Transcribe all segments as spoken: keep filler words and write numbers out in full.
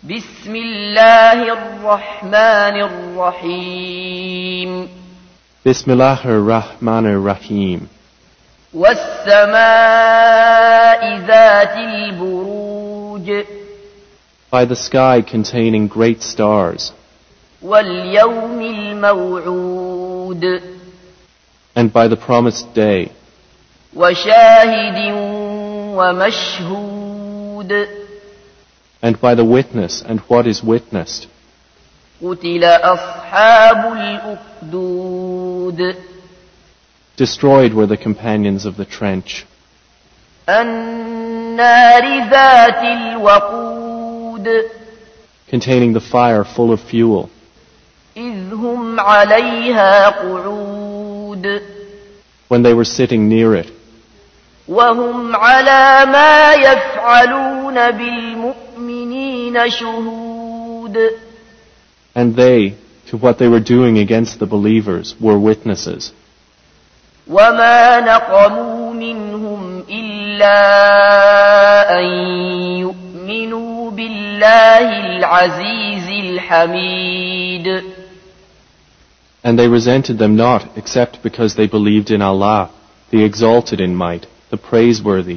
بسم الله الرحمن الرحيم بسم الله الرحمن الرحيم والسماء ذات البروج By the sky containing great stars, واليوم الموعود and by the promised day, وشاهد ومشهود and by the witness and what is witnessed. قتل أصحاب الأخدود Destroyed were the companions of the trench, النار ذات الوقود containing the fire full of fuel, إذ هم عليها قعود when they were sitting near it, وهم على ما يفعلون بالمؤمنين شهود and they, to what they were doing against the believers, were witnesses. وما نقموا منهم إلا أن يؤمنوا بالله العزيز الحميد. And they resented them not except because they believed in Allah, the exalted in might, the praiseworthy,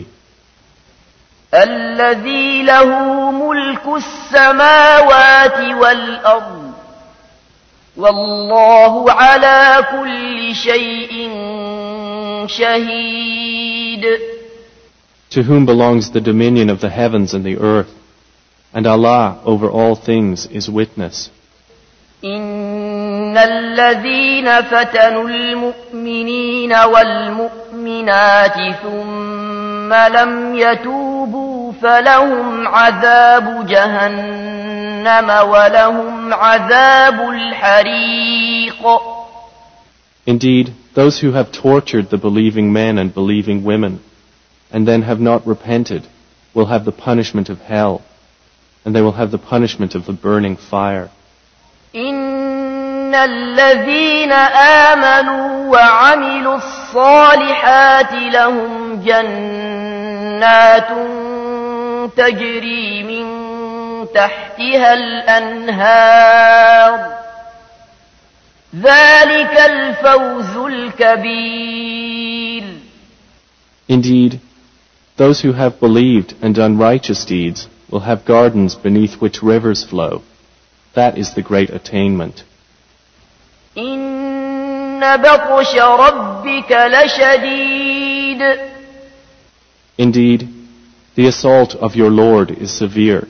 الذي له ملك السماوات والأرض والله على كل شيء شهيد. to whom belongs the dominion of the heavens and the earth, and Allah over all things is witness. إن الذين فتنوا المؤمنين والمؤمنات ثم لم يتوبوا فلهم عذاب جهنم ولهم عذاب الحريق. Indeed, those who have tortured the believing men and believing women, and then have not repented, will have the punishment of hell, and they will have the punishment of the burning fire. إن الذين آمنوا وعملوا الصالحات لهم جنات تجري من تحتها الأنهار ذلك الفوز الكبير. Indeed, those who have believed and done righteous deeds will have gardens beneath which rivers flow. That is the great attainment. إن بطش ربك لشديد. Indeed, the assault of your Lord is severe.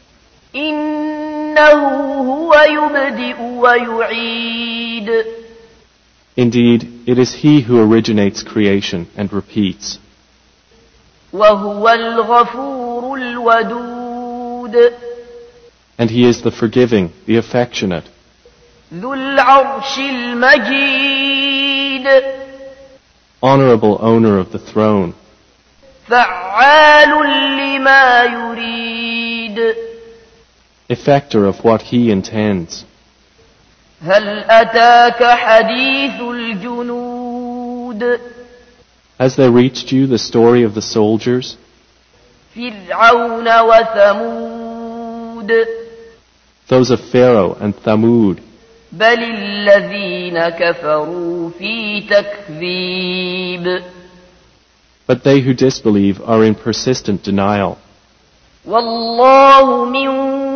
إنه هو يبدئ ويعيد. Indeed, it is He who originates creation and repeats. وهو الغفور الودود. And He is the forgiving, the affectionate, ذو العرش المجيد. honorable owner of the throne, فعال لما يريد. effector of what He intends. هل أتاك حديث الجنود. Has there reached you the story of the soldiers? فرعون وثمود. Those of Pharaoh and Thamud. بل الذين كفروا في تكذيب. But they who disbelieve are in persistent denial. والله من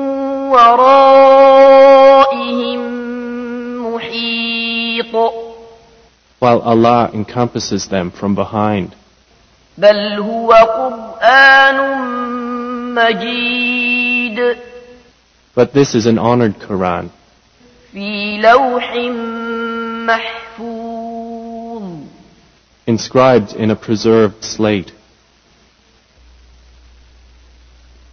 ورائهم محيط. While Allah encompasses them from behind. بل هو قرآن مجيد. But this is an honored Quran, في لوح محفوظ. inscribed in a preserved slate.